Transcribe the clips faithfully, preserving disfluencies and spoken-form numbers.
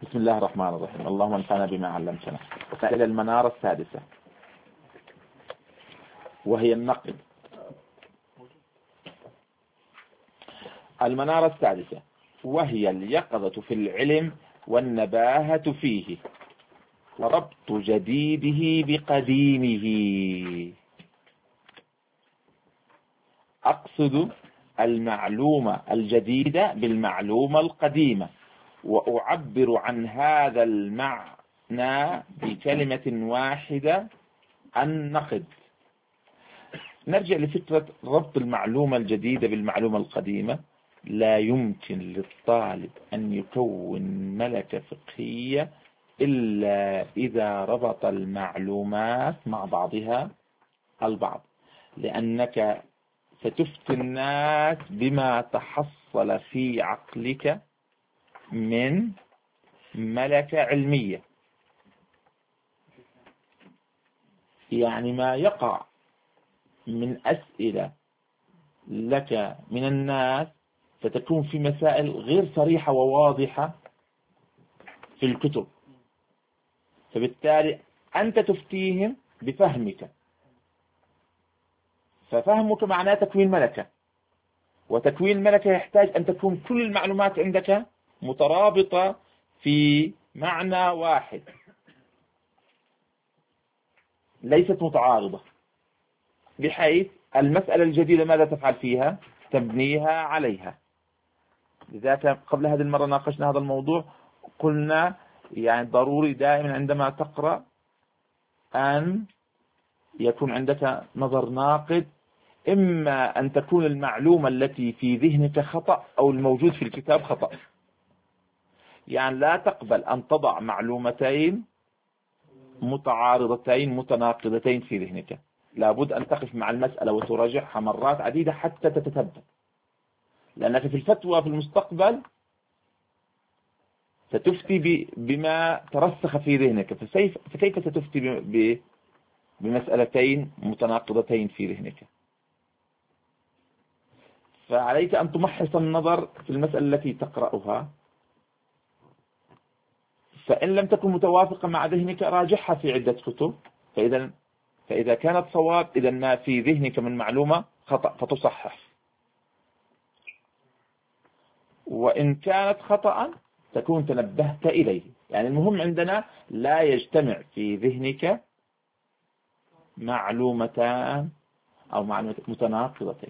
بسم الله الرحمن الرحيم. اللهم انفعنا بما علمتنا. إلى المنارة السادسة وهي النقد. المنارة السادسة وهي اليقظة في العلم والنباهة فيه وربط جديده بقديمه. أقصد المعلومة الجديدة بالمعلومة القديمة، وأعبر عن هذا المعنى بكلمة واحدة: النقد. نرجع لفكرة ربط المعلومة الجديدة بالمعلومة القديمة. لا يمكن للطالب أن يكون ملكة فقهية إلا إذا ربط المعلومات مع بعضها البعض، لأنك ستفتي الناس بما تحصل في عقلك من ملكة علمية. يعني ما يقع من أسئلة لك من الناس ستكون في مسائل غير صريحة وواضحة في الكتب، فبالتالي أنت تفتيهم بفهمك، ففهمك معناه تكوين ملكة، وتكوين ملكة يحتاج أن تكون كل المعلومات عندك مترابطة في معنى واحد، ليست متعارضة، بحيث المسألة الجديدة ماذا تفعل فيها؟ تبنيها عليها. لذلك قبل هذه المرة ناقشنا هذا الموضوع، قلنا يعني ضروري دائما عندما تقرأ أن يكون عندك نظر ناقد، إما أن تكون المعلومة التي في ذهنك خطأ أو الموجود في الكتاب خطأ. يعني لا تقبل أن تضع معلومتين متعارضتين متناقضتين في ذهنك، لابد أن تقف مع المسألة وتراجعها مرات عديدة حتى تتثبت، لأنك في الفتوى في المستقبل ستفتي بما ترسخ في ذهنك، فكيف ستفتي بمسألتين متناقضتين في ذهنك؟ فعليك أن تمحص النظر في المسألة التي تقرأها، فإن لم تكن متوافقة مع ذهنك راجعها في عدة كتب، فإذا فإذا كانت صواب إذا ما في ذهنك من معلومة خطأ فتصحح، وإن كانت خطأ تكون تنبهت إليه. يعني المهم عندنا لا يجتمع في ذهنك معلومتان أو معلومتين متناقضتين.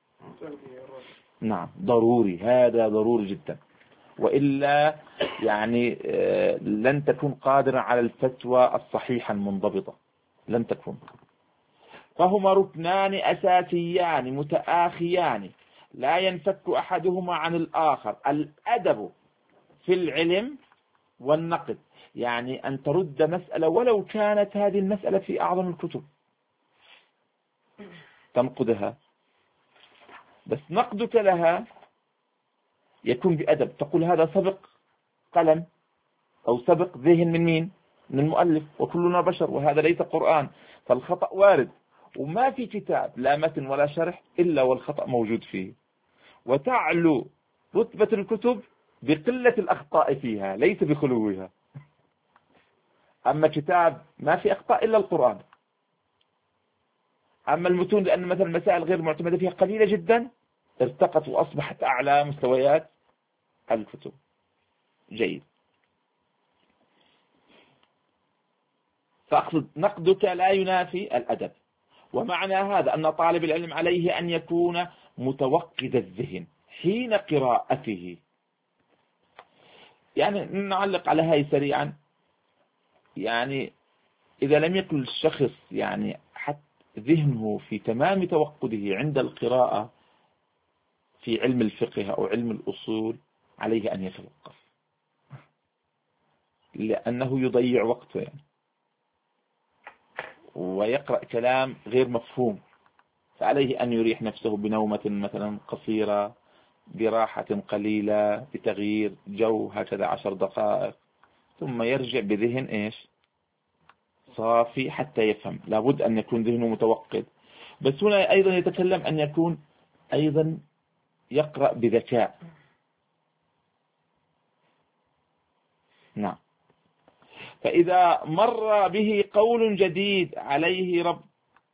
نعم ضروري، هذا ضروري جدا، وإلا يعني لن تكون قادرا على الفتوى الصحيحة المنضبطة، لن تكون. فهما ركنان أساسيان متآخيان لا ينفك أحدهما عن الآخر: الأدب في العلم والنقد. يعني أن ترد مسألة ولو كانت هذه المسألة في أعظم الكتب تنقدها، بس نقدك لها يكون بأدب، تقول هذا سبق قلم أو سبق ذهن من مين؟ من المؤلف، وكلنا بشر وهذا ليس قرآن، فالخطأ وارد، وما في كتاب لا متن ولا شرح إلا والخطأ موجود فيه، وتعلو رتبة الكتب بقلة الأخطاء فيها ليس بخلوها. أما كتاب ما في أخطاء إلا القرآن، أما المتون لأن مثلا المسائل غير معتمدة فيها قليلة جدا ارتقت وأصبحت أعلى مستويات الكتب. جيد. فأقصد نقدك لا ينافي الأدب، ومعنى هذا أن طالب العلم عليه أن يكون متوقد الذهن حين قراءته. يعني نعلق على هاي سريعا. يعني إذا لم يكن الشخص يعني حتى ذهنه في تمام توقده عند القراءة في علم الفقه أو علم الأصول، عليه أن يتوقف، لأنه يضيع وقته يعني، ويقرأ كلام غير مفهوم، فعليه أن يريح نفسه بنومة مثلا قصيرة، براحة قليلة، بتغيير جو هكذا عشر دقائق، ثم يرجع بذهن إيش صافي حتى يفهم. لابد أن يكون ذهنه متوقد. بس هنا أيضا يتكلم أن يكون أيضا يقرأ بذكاء. نعم. فإذا مر به قول جديد عليه ربط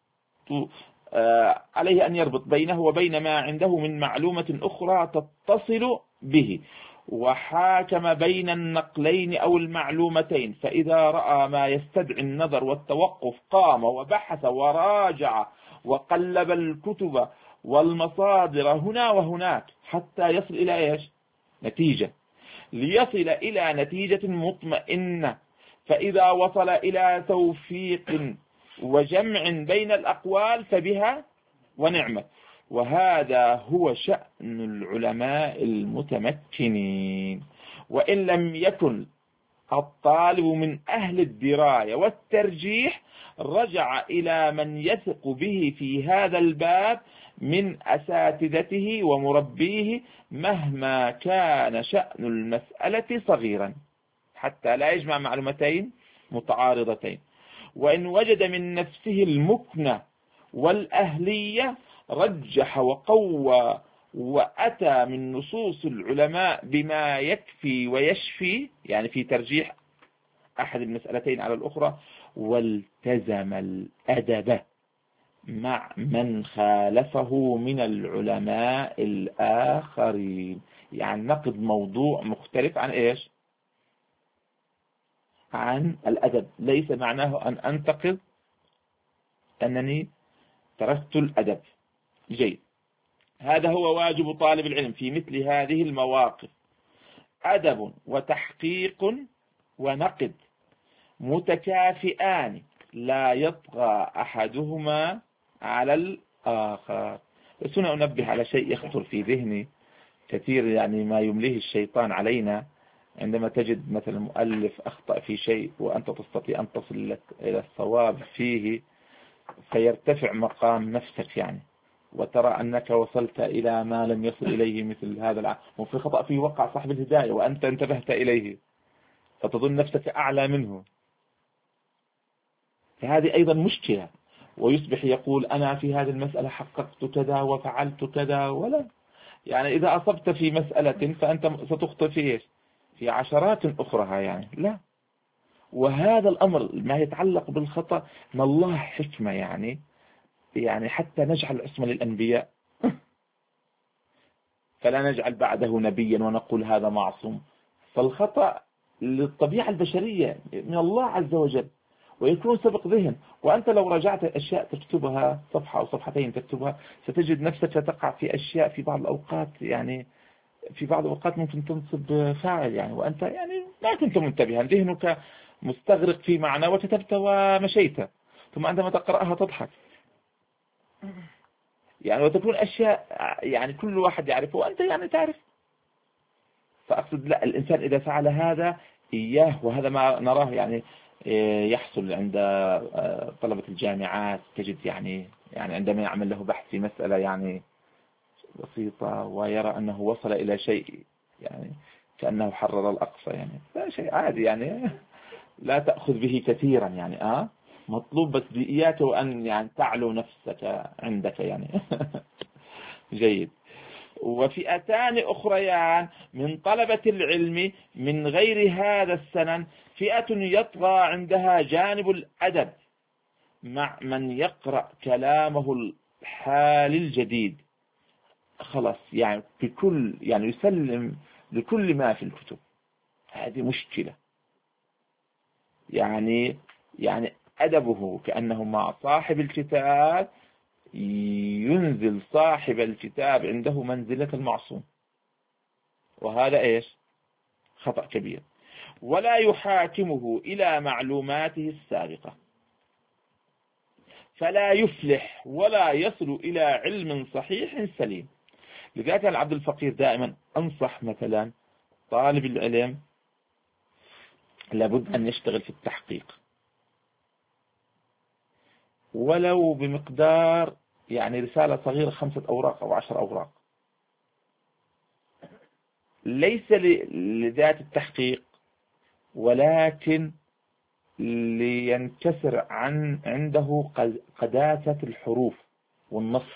آه عليه أن يربط بينه وبين ما عنده من معلومة أخرى تتصل به، وحاكم بين النقلين أو المعلومتين، فإذا رأى ما يستدعي النظر والتوقف قام وبحث وراجع وقلب الكتب والمصادر هنا وهناك حتى يصل إلى إيش؟ نتيجة، ليصل إلى نتيجة مطمئنة. فإذا وصل إلى توفيق وجمع بين الأقوال فبها ونعمة. وهذا هو شأن العلماء المتمكنين. وإن لم يكن الطالب من أهل الدراية والترجيح رجع إلى من يثق به في هذا الباب من أساتذته ومربيه مهما كان شأن المسألة صغيرا، حتى لا يجمع معلومتين متعارضتين. وإن وجد من نفسه المكنة والأهلية رجح وقوى وأتى من نصوص العلماء بما يكفي ويشفي، يعني في ترجيح أحد المسألتين على الأخرى، والتزم الأدب مع من خالفه من العلماء الآخرين. يعني نقد موضوع مختلف عن إيش؟ عن الأدب. ليس معناه أن أنتقد أنني تركت الأدب. جيد. هذا هو واجب طالب العلم في مثل هذه المواقف: أدب وتحقيق ونقد متكافئان لا يطغى أحدهما على الآخر. بس هنا أنبه على شيء يخطر في ذهني كثير، يعني ما يمليه الشيطان علينا عندما تجد مثلا مؤلف أخطأ في شيء وأنت تستطيع أن تصل لك إلى الصواب فيه، فيرتفع مقام نفسك يعني، وترى أنك وصلت إلى ما لم يصل إليه مثل هذا العام، وفي خطأ فيه وقع صاحب الهداية وأنت انتبهت إليه، فتظن نفسك أعلى منه. فهذه أيضا مشكلة. ويصبح يقول أنا في هذه المسألة حققت كذا وفعلت كذا، ولا يعني إذا أصبت في مسألة فأنت ستخطئ في إيش؟ في عشرات أخرى يعني. لا. وهذا الأمر ما يتعلق بالخطأ ما الله حكمة يعني يعني حتى نجعل عصمة للأنبياء فلا نجعل بعده نبيا ونقول هذا معصوم. فالخطأ للطبيعة البشرية من الله عز وجل، ويكون سبق ذهن. وأنت لو رجعت أشياء تكتبها صفحة أو صفحتين تكتبها ستجد نفسك تقع في أشياء في بعض الأوقات، يعني في بعض الأوقات ممكن تنصب فاعل يعني وأنت يعني ما كنت منتبها، ذهنك مستغرق في معنى وكتبت ومشيت، ثم عندما تقرأها تضحك يعني، وتكون أشياء يعني كل واحد يعرفه وأنت يعني تعرف. فأقصد لا، الإنسان إذا فعل هذا إياه، وهذا ما نراه يعني يحصل عند طلبة الجامعات، تجد يعني يعني عندما يعمل له بحث في مسألة يعني بسيطة ويرى أنه وصل إلى شيء يعني كأنه حرر الأقصى، يعني لا شيء عادي يعني لا تأخذ به كثيرا يعني آه مطلوب بس بإياك وأن يعني تعلو نفسك عندك يعني جيد. وفئتان أخريان من طلبة العلم من غير هذا السنن: فئة يطغى عندها جانب الأدب مع من يقرأ كلامه الحال الجديد، خلاص يعني بكل يعني يسلم لكل ما في الكتب. هذه مشكلة يعني يعني أدبه كأنه مع صاحب الكتاب ينزل صاحب الكتاب عنده منزلة المعصوم، وهذا إيش؟ خطأ كبير. ولا يحاكمه إلى معلوماته السابقة فلا يفلح ولا يصل إلى علم صحيح سليم. لذلك العبد الفقير دائما أنصح مثلا طالب العلم لابد أن يشتغل في التحقيق ولو بمقدار يعني رسالة صغيرة خمسة أوراق أو عشر أوراق، ليس لذات التحقيق ولكن لينكسر عن عنده قداسة الحروف والنص.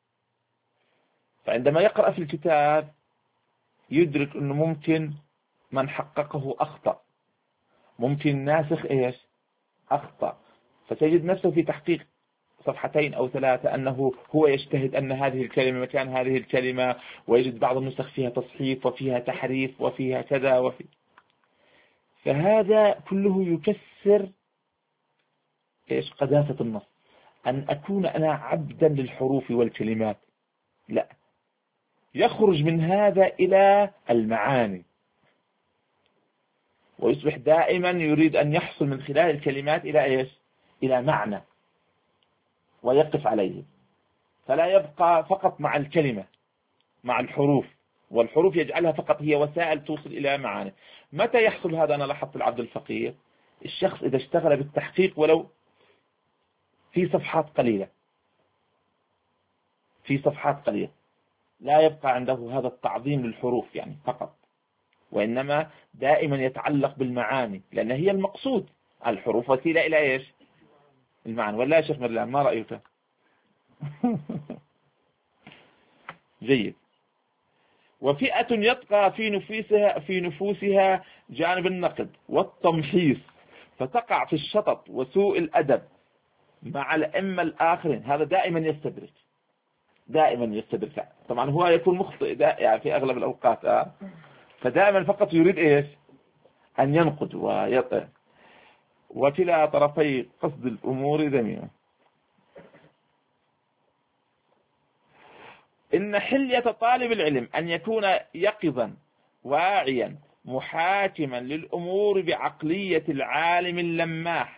فعندما يقرأ في الكتاب يدرك أنه ممكن من حققه أخطأ، ممكن الناسخ إيش أخطأ، فتجد نفسه في تحقيق صفحتين أو ثلاثة أنه هو يجتهد أن هذه الكلمة مكان هذه الكلمة، ويجد بعض النسخ فيها تصحيف وفيها تحريف وفيها كذا وفي، فهذا كله يكسر إيش قداسة النص. أن أكون أنا عبدا للحروف والكلمات، لا، يخرج من هذا إلى المعاني، ويصبح دائما يريد أن يحصل من خلال الكلمات إلى إيش إلى معنى ويقف عليه، فلا يبقى فقط مع الكلمة مع الحروف، والحروف يجعلها فقط هي وسائل توصل إلى معاني. متى يحصل هذا؟ أنا لاحظت العبد الفقير، الشخص إذا اشتغل بالتحقيق ولو في صفحات قليلة في صفحات قليلة لا يبقى عنده هذا التعظيم للحروف يعني فقط، وإنما دائما يتعلق بالمعاني، لأن هي المقصود. الحروف وسيلة إلى إيش المعنى، ولا يا شيخ مرلان ما رأيك؟ جيد. وفئة يبقى في نفوسها في نفوسها جانب النقد والتمحيص، فتقع في الشطط وسوء الأدب مع الأئمة الآخرين. هذا دائما يستدرك دائما يستدرك طبعا هو يكون مخطئ يعني في أغلب الأوقات آه. فدائما فقط يريد إيش أن ينقد ويطئ، وكلا طرفي قصد الأمور ذميمة. إن حلية طالب العلم أن يكون يقظا واعيا محاكما للأمور بعقلية العالم اللماح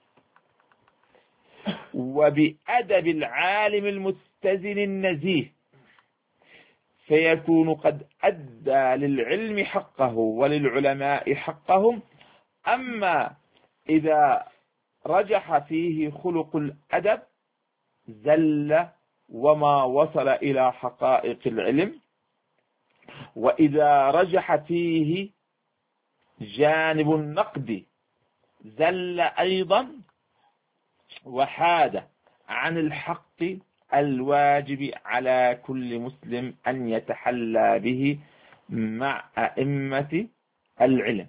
وبأدب العالم المتزن النزيه، فيكون قد أدى للعلم حقه وللعلماء حقهم. أما إذا رجح فيه خلق الأدب زل وما وصل إلى حقائق العلم، وإذا رجح فيه جانب النقد زل أيضا وحاد عن الحق الواجب على كل مسلم أن يتحلى به مع أئمة العلم.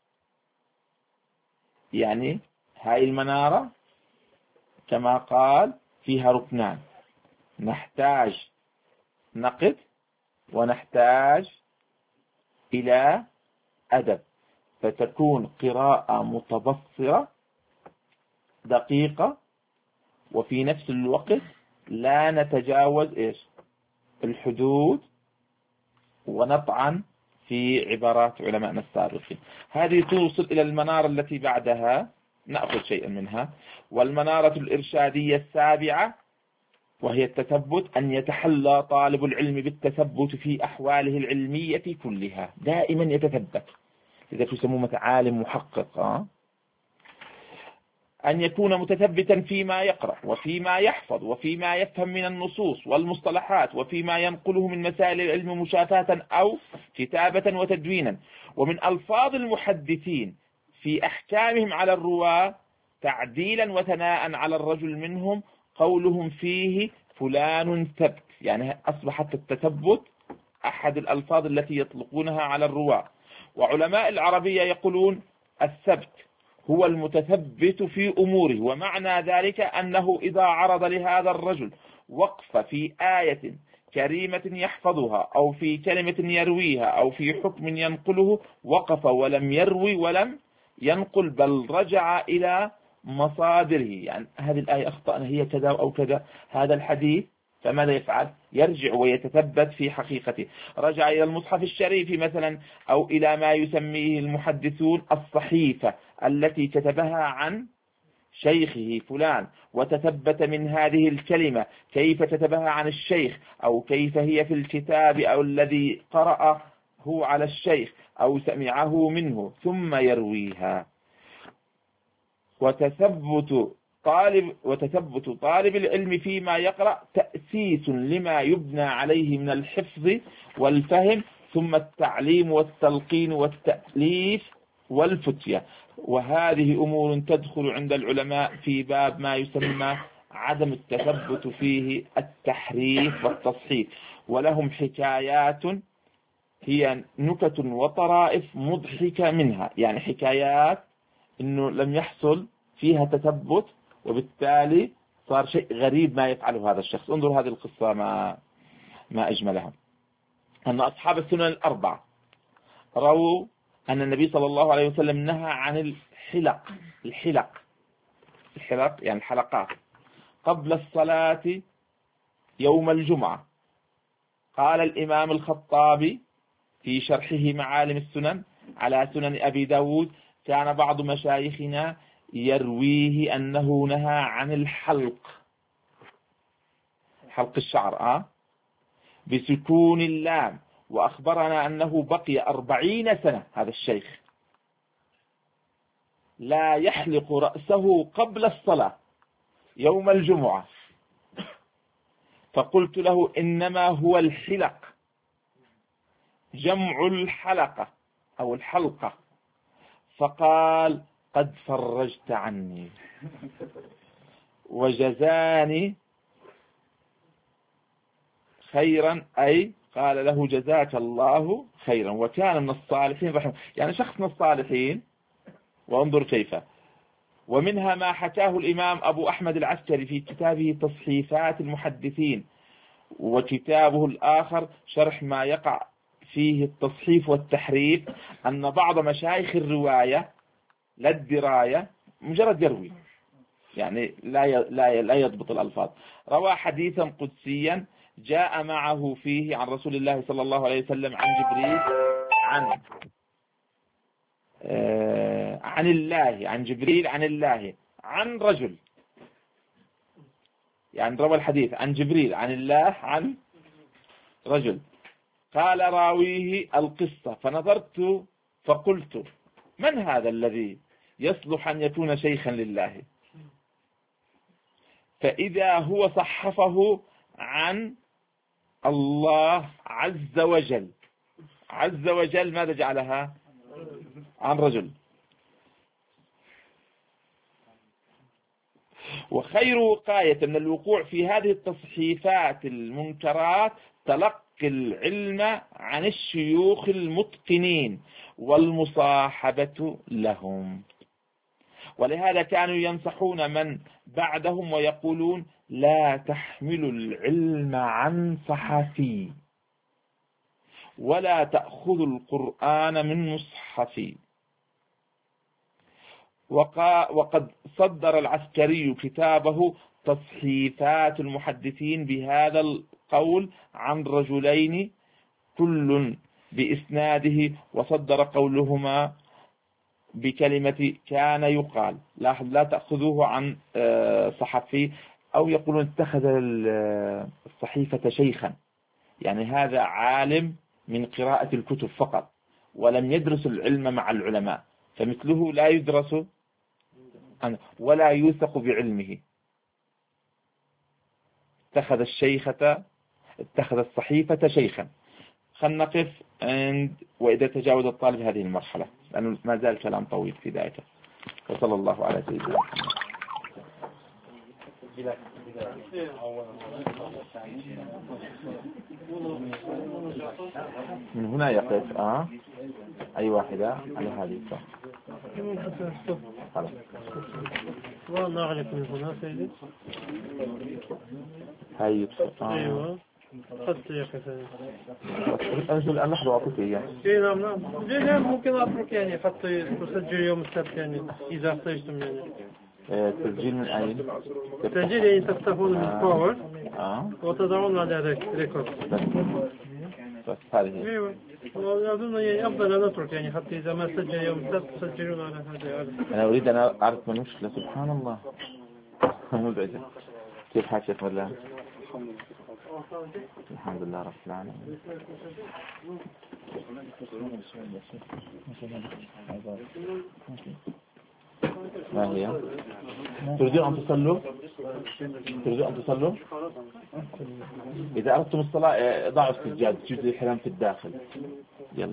يعني هاي المنارة كما قال فيها ركنان، نحتاج نقد ونحتاج إلى أدب، فتكون قراءة متبصرة دقيقة، وفي نفس الوقت لا نتجاوز إيش الحدود ونطعن في عبارات علماءنا السابقين. هذه توصل إلى المنارة التي بعدها، نأخذ شيئا منها. والمنارة الإرشادية السابعة وهي التثبت، أن يتحلى طالب العلم بالتثبت في أحواله العلمية كلها، دائما يتثبت، إذا يسموه عالم محقق أه؟ أن يكون متثبتا فيما يقرأ وفيما يحفظ وفيما يفهم من النصوص والمصطلحات وفيما ينقله من مسائل العلم مشافاة أو كتابة وتدوينا، ومن ألفاظ المحدثين في أحكامهم على الرواة تعديلا وثناء على الرجل منهم قولهم فيه فلان ثبت، يعني أصبحت التثبت أحد الألفاظ التي يطلقونها على الرواة. وعلماء العربية يقولون الثبت هو المتثبت في أموره، ومعنى ذلك أنه إذا عرض لهذا الرجل وقف في آية كريمة يحفظها أو في كلمة يرويها أو في حكم ينقله، وقف ولم يروي ولم ينقل، بل رجع إلى مصادره. يعني هذه الآية أخطأنا هي كذا أو كذا، هذا الحديث فماذا يفعل؟ يرجع ويتثبت في حقيقته. رجع إلى المصحف الشريف مثلا، أو إلى ما يسميه المحدثون الصحيفة التي كتبها عن شيخه فلان، وتثبت من هذه الكلمة كيف كتبها عن الشيخ، أو كيف هي في الكتاب أو الذي قرأه على الشيخ أو سمعه منه، ثم يرويها. وتثبت طالب وتثبت طالب العلم فيما يقرأ تأسيس لما يبنى عليه من الحفظ والفهم، ثم التعليم والتلقين والتأليف والفتية. وهذه أمور تدخل عند العلماء في باب ما يسمى عدم التثبت فيه التحريف والتصحيح، ولهم حكايات هي نكت وطرائف مضحكة منها، يعني حكايات إنه لم يحصل فيها تثبت، وبالتالي صار شيء غريب ما يفعله هذا الشخص. انظر هذه القصة ما ما أجملها. أن أصحاب السنن الأربعة رووا أن النبي صلى الله عليه وسلم نهى عن الحلق الحلق الحلق يعني الحلقات قبل الصلاة يوم الجمعة. قال الإمام الخطابي في شرحه معالم السنن على سنن أبي داود: كان بعض مشايخنا يرويه أنه نهى عن الحلق، حلق الشعر آه بسكون اللام، وأخبرنا أنه بقي أربعين سنة هذا الشيخ لا يحلق رأسه قبل الصلاة يوم الجمعة. فقلت له: إنما هو الحلق جمع الحلقة أو الحلقة. فقال: قد فرجت عني وجزاني خيرا، أي قال له: جزاك الله خيرا، وكان من الصالحين رحمه، يعني شخص من الصالحين. وانظر كيف. ومنها ما حكاه الإمام أبو أحمد العسكري في كتابه تصحيفات المحدثين، وكتابه الآخر شرح ما يقع فيه التصحيف والتحريف، أن بعض مشايخ الرواية لا الدراية مجرد يروي، يعني لا لا لا يضبط الألفاظ، روى حديثا قدسيا جاء معه فيه عن رسول الله صلى الله عليه وسلم عن جبريل عن آه عن الله عن جبريل عن الله عن رجل، يعني روى الحديث عن جبريل عن الله عن رجل. قال راويه القصة، فنظرت فقلت: من هذا الذي يصلح أن يكون شيخا لله؟ فإذا هو صحفه عن الله عز وجل. عز وجل ماذا جعلها؟ عن رجل. وخير وقاية من الوقوع في هذه التصحيفات المنكرات تلقي العلم عن الشيوخ المتقنين والمصاحبة لهم. ولهذا كانوا ينصحون من بعدهم ويقولون: لا تحملوا العلم عن صحفي، ولا تأخذوا القرآن من مصحفي. وقد صدر العسكري كتابه تصحيفات المحدثين بهذا القول عن رجلين كل بإسناده، وصدر قولهما بكلمة كان يقال. لاحظ: لا تأخذوه عن صحفي، أو يقولون اتخذ الصحيفة شيخا، يعني هذا عالم من قراءة الكتب فقط ولم يدرس العلم مع العلماء، فمثله لا يدرس ولا يوثق بعلمه. اتخذ الشيخة اتخذ الصحيفة شيخا. خلنا نقف عند وإذا تجاوز الطالب هذه المرحلة، لأنه ما زال كلام طويل في ذلك. وصلى الله على سيدنا من هنا يقف. آه أي واحدة على هذه صح. والله أعرف من هنا سيدي. هاي آه. أيوة حتى يقف. أنزل الآن لحظة أعطيك إياه. إيه نعم نعم. نعم ممكن أترك يعني حتى تسجل يوم السبت يعني إذا احتجتم يعني. تسجيل من أين؟ تسجيل يعني تفتحون من باور آه. وتضعون على ريكورد. بس هذه. أيوة. أظن يعني أفضل أن نترك يعني حتى إذا ما سجل يوم السبت تسجلون على هذا. أنا أريد أن أعرف من المشكلة. سبحان الله مزعجة. كيف حال شيخ مدلان؟ الحمد لله رب العالمين. ما هي؟ تريدون أن تصلوا؟ تريدون أن تصلوا؟ إذا أردتم الصلاة ضعوا السجاد، جزء الحرام في الداخل. يلا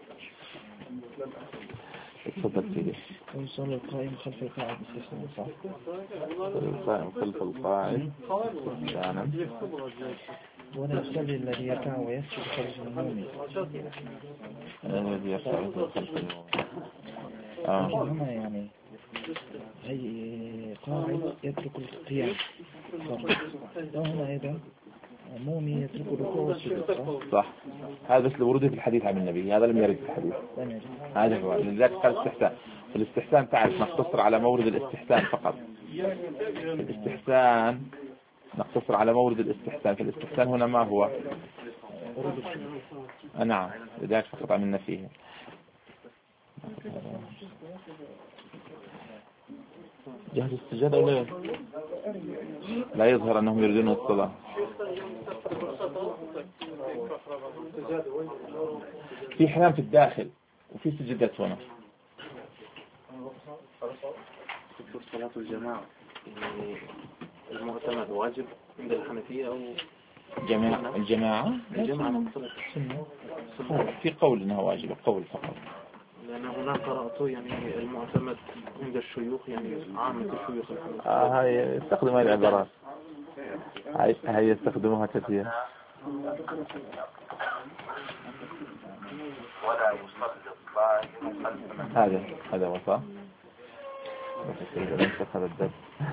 تفضل سيدي. يصلي القائم خلف القاعد باستثناء صح؟ القائم خلف القاعد. ولا يصلي الذي يركع ويسجد خلف المؤمن. الذي يركع ويسجد خلف المؤمن. آه. هنا يعني هي قاعد يترك القيام وهنا أيضا مؤمن يترك الركوع والسجود. صح. هذا بس الورود في الحديث عن النبي، هذا لم يرد في الحديث. هذا هو لذلك قال استحسان. الاستحسان تعرف نقتصر على مورد الاستحسان فقط. الاستحسان نقتصر على مورد الاستحسان. فالاستحسان هنا ما هو؟ نعم لذلك فقط عملنا فيه. جهز السجادة ولا لا يظهر أنهم يريدون الصلاة. في حمام في الداخل وفي سجدات هنا. صلاة الجماعة المعتمد واجب عند الحنفية أو جماعة الجماعة الجماعة في قول إنها واجبة قول فقط. لأن هناك قرأت يعني المعتمد عند الشيوخ يعني عامة الشيوخ آه هاي يستخدموا هذه العبارات هاي هاي يستخدموها كثير. ولا يصلي الصائم هذا هذا وصف بس إذا انتخذ الدرس.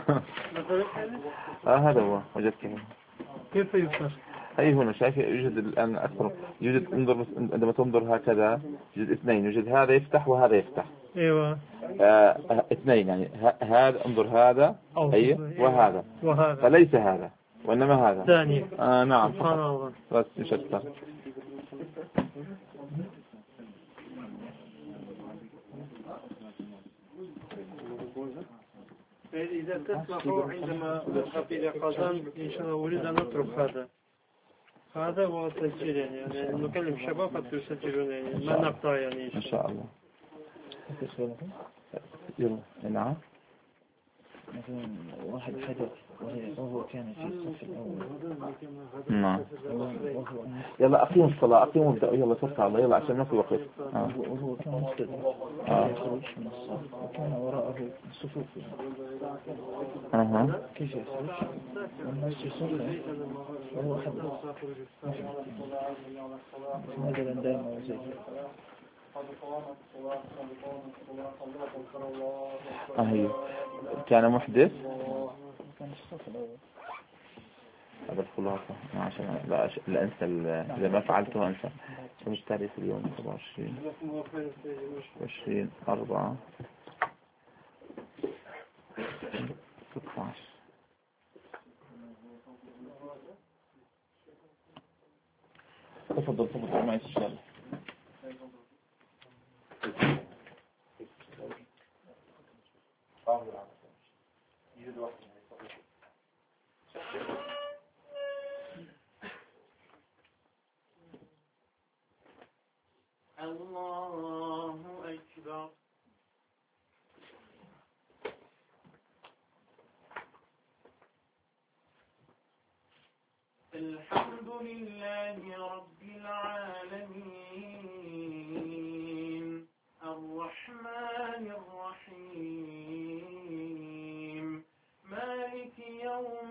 آه هذا هو وجدت هنا. كيف يفسر؟ أي هنا شايف يوجد الآن أكثر يوجد انظر عندما تنظر هكذا يوجد اثنين يوجد هذا يفتح وهذا يفتح. ايوه آه اثنين يعني هذا انظر هذا أي وهذا وهذا فليس هذا وإنما هذا ثاني. آه نعم سبحان الله. بس يشتر. إذا تسمحوا عندما نذهب إلى قزان إن شاء الله أريد أن نترك هذا هذا هو تسجيل يعني, يعني نكلم الشباب حتى يسجلون يعني ما نقطع يعني إن شاء الله. يلا نعم. مثلا واحد حدث وهو كان في الصف الأول. نعم. يلا أقيموا الصلاة أقيموا ابدأوا يلا ترفع الله يلا عشان ما في وقت. آه. وهو كان مستدر آه. يخرج من الصف وكان وراءه صفوف. أها. كيف يخرج؟ والناس يصلي وهو حدث. مثلا دائما وزي. أهي كان محدث. كان الصف الأول. هذا الخلاصة عشان لا أش... لا أنسى ال... إذا ما فعلته أنسى. مش تاريخ اليوم سبعة وعشرين عشرين أربعة ستة عشر. تفضل تفضل معي إن شاء الله. الله أكبر. الحمد لله رب العالمين الرحمن الرحيم مالك يوم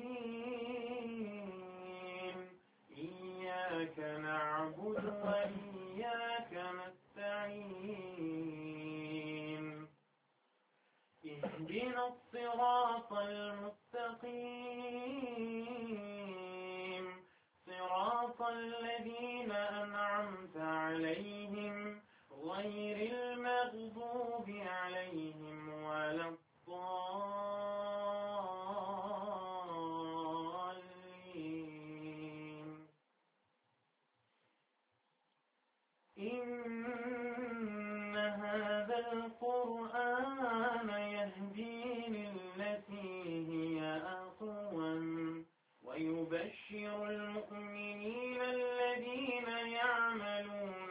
الدين إياك نعبد وإياك نستعين اهدنا الصراط المستقيم صراط الذين أنعمت عليهم غير المغضوب عليهم ولا الضالين. إن هذا القرآن يهدي للتي هي أقوم ويبشر المؤمنين الذين يعملون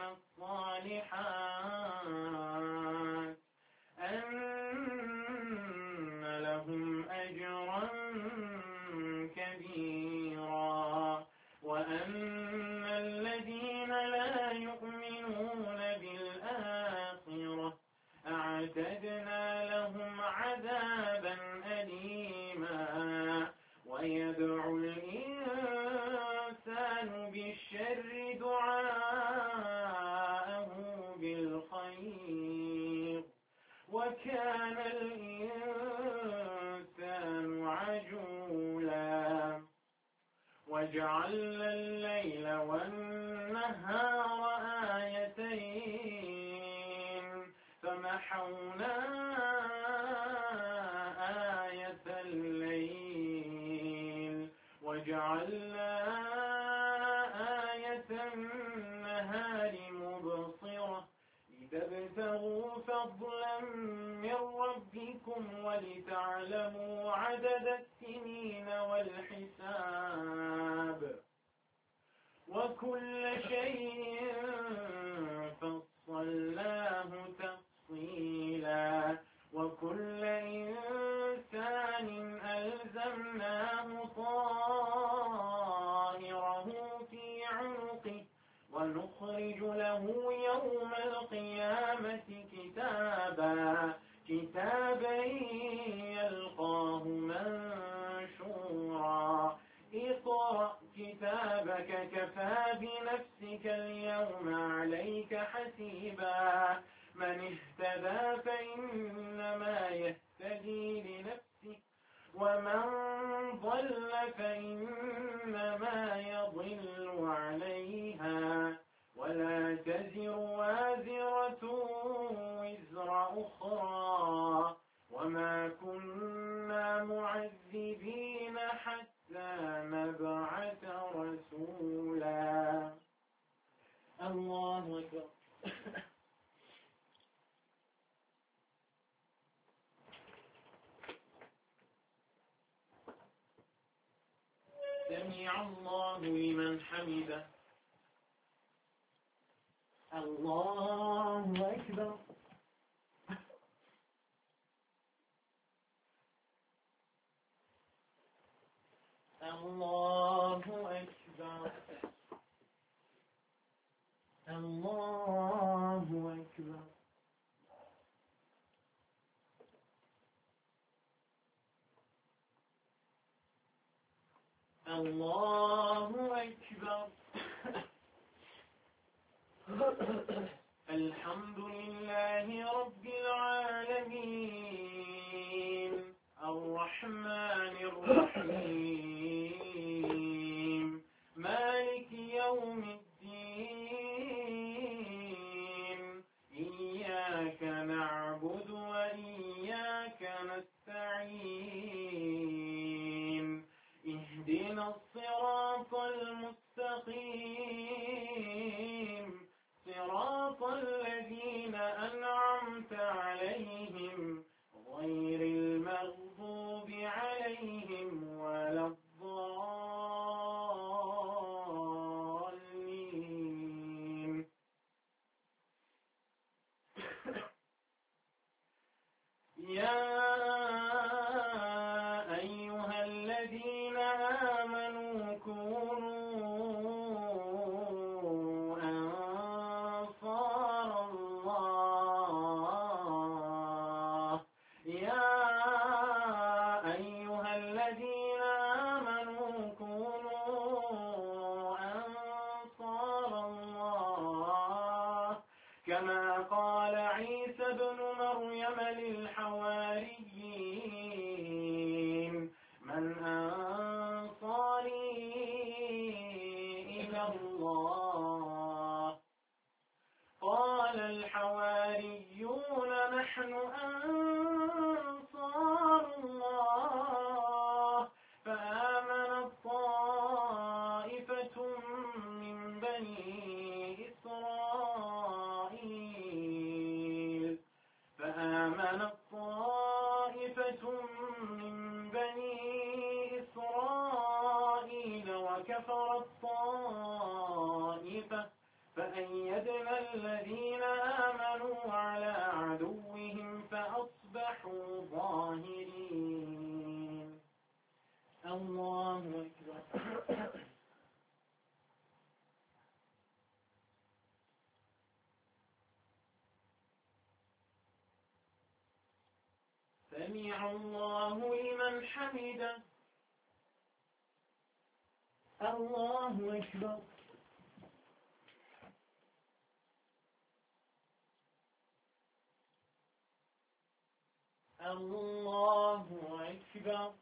الصالحات أن لهم أجرا كبيرا وأن الذين لا يؤمنون كان الإنسان عجولا وجعلنا الليل والنهار آيتين فمحونا آية الليل وجعلنا آية النهار مبصرة لتبتغوا فضلا من ربكم ولتعلموا عدد السنين والحساب وكل شيء فصلناه تفصيلا وكل إنسان ألزمناه طائره في عنقه ونخرج له يوم القيامة كتابا كتابا يلقاه منشورا اقرأ كتابك كفى بنفسك اليوم عليك حسيبا من اهتدى فإنما يهتدي لنفسه ومن ضل فإنما يضل عليها ولا تزر وازرة وزر أخرى وما كنا معذبين حتى نبعث رسولا. الله أكبر. سمع الله لمن حمده. الله أكبر. الله أكبر. الله أكبر. الله أكبر. الحمد لله رب العالمين الرحمن الرحيم مالك يوم الدين إياك نعبد وإياك نستعين اهدنا الصراط المستقيم صراط الذين أنعمت عليهم غير المغضوب عليهم ولا الضالين. يا أيها الذين آمنوا كونوا أنصار الله. يا أيها الذين آمنوا كونوا أنصار الله كما قال عيسى ابن مريم للحواريين من أنصاري إلى الله قال الحواريون نحن أنصار الله فآمنت طائفة من بني إسرائيل فآمنت طائفة من بني إسرائيل وكفرت طائفة فأيدنا الذين آمنوا على عدوهم فأصبحوا ظاهرين. الله أكبر. سمع الله لمن حمده. الله أكبر. الله أكبر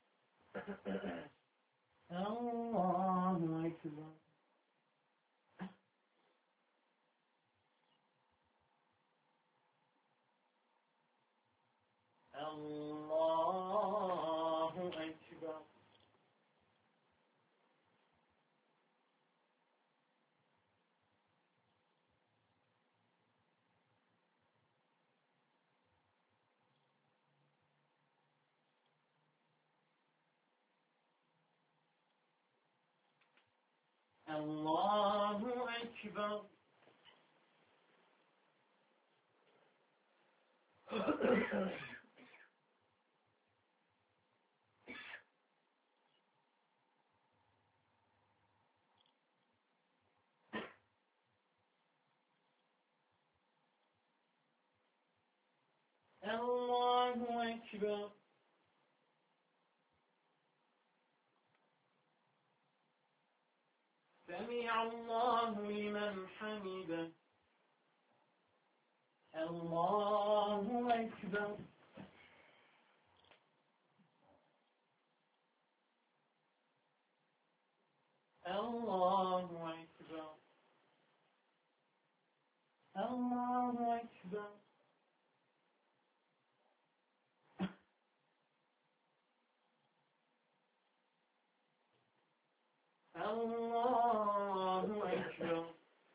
الله أكبر الله أكبر الله أكبر الله أكبر سمع الله لمن حمده الله أكبر الله أكبر الله أكبر الله أكبر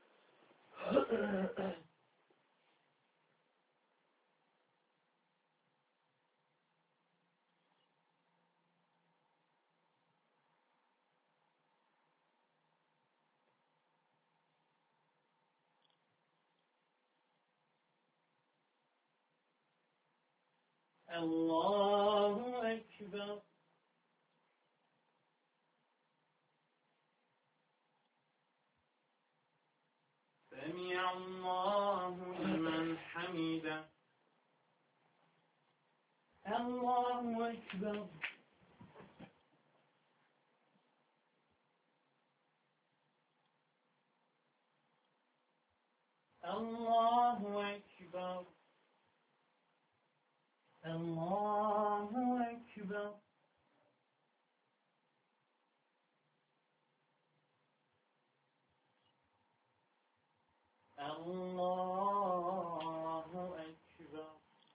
الله أكبر سمع الله لمن حمده الله أكبر الله أكبر الله أكبر الله أكبر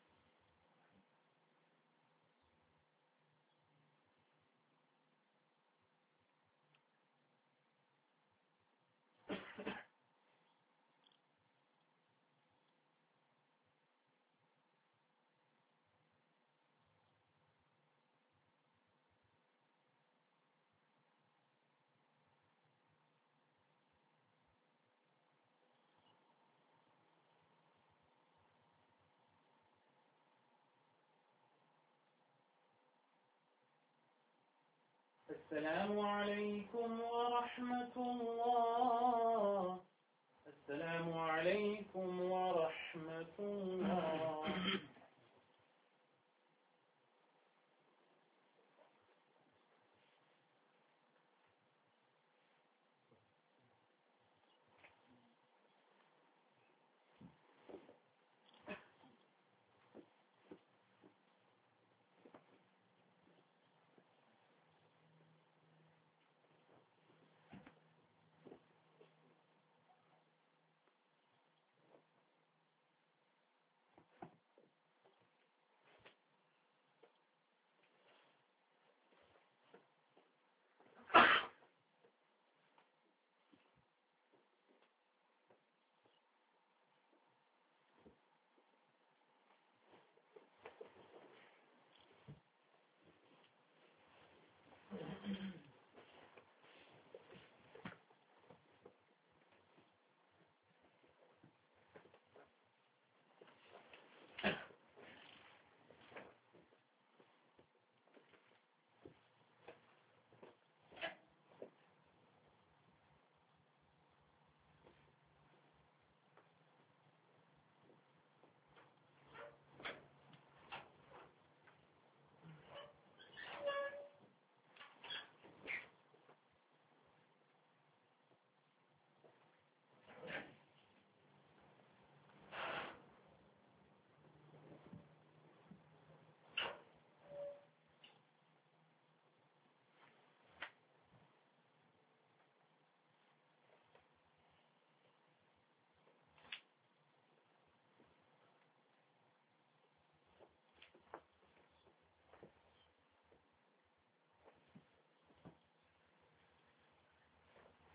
السلام عليكم ورحمة الله السلام عليكم ورحمة الله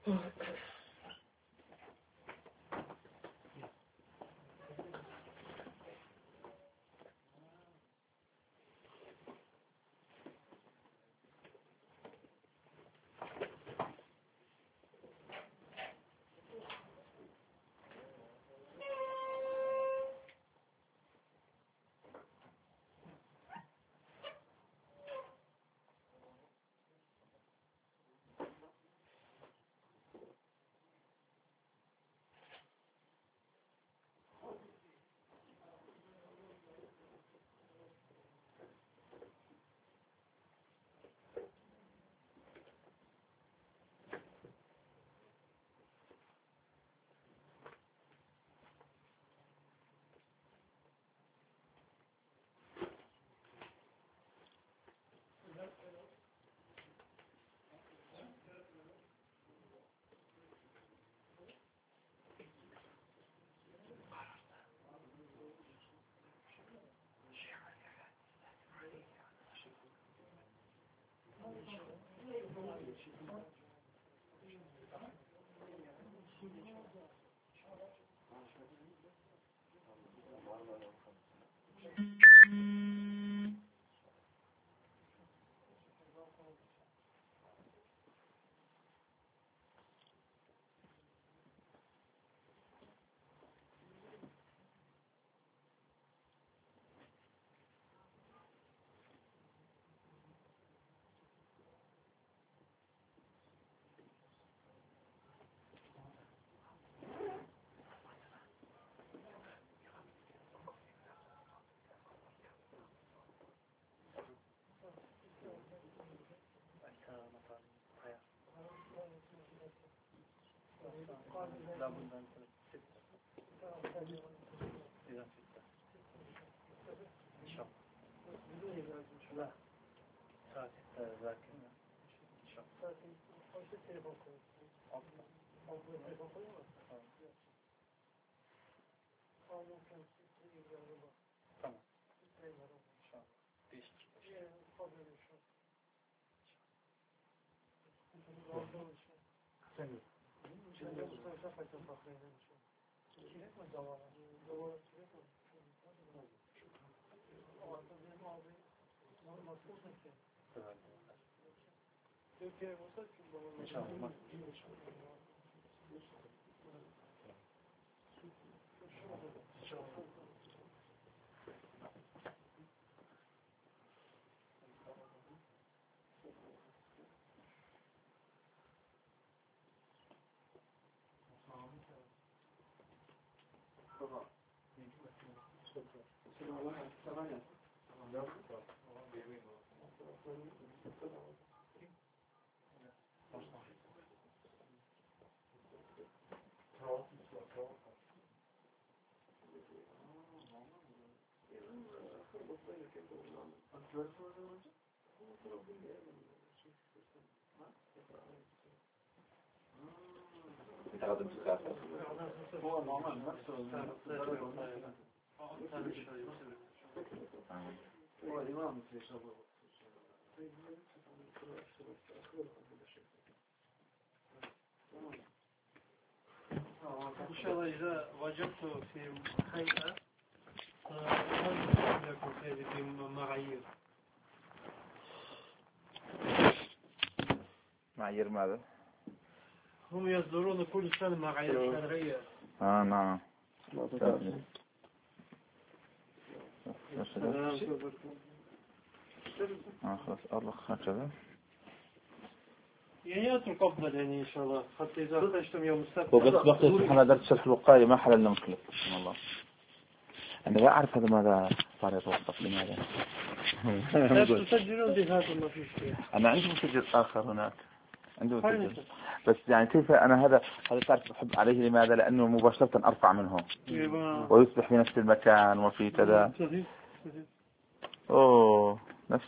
لابد أن ستة إذا ستة إن شاء الله لا ساعة ستة ذاك إن شاء الله تمام إن شاء الله إن شاء الله هو نوعا نفسه هو الإمام في شبه إن شاء الله إذا وجدت في هيئة هل يكون هذه معايير معايير ماذا؟ هم يصدرون كل سنة معايير شرعية. آه نعم. آه خلاص أرخ هكذا. يعني أترك أفضل يعني إن شاء الله حتى إذا خرجتم يوم السبت. وبس بقي سبحان درس شرح الوقاية ما حل إلا مخلص سبحان الله. أنا لا أعرف هذا ماذا صار يتوقف لماذا. تسجلون بهذا ما في شيء. أنا عندي مسجل آخر هناك. عنده مسجل. بس يعني كيف أنا هذا هذا تعرف أحب عليه لماذا لأنه مباشرة أرفع منه ويصبح في نفس المكان وفي كذا.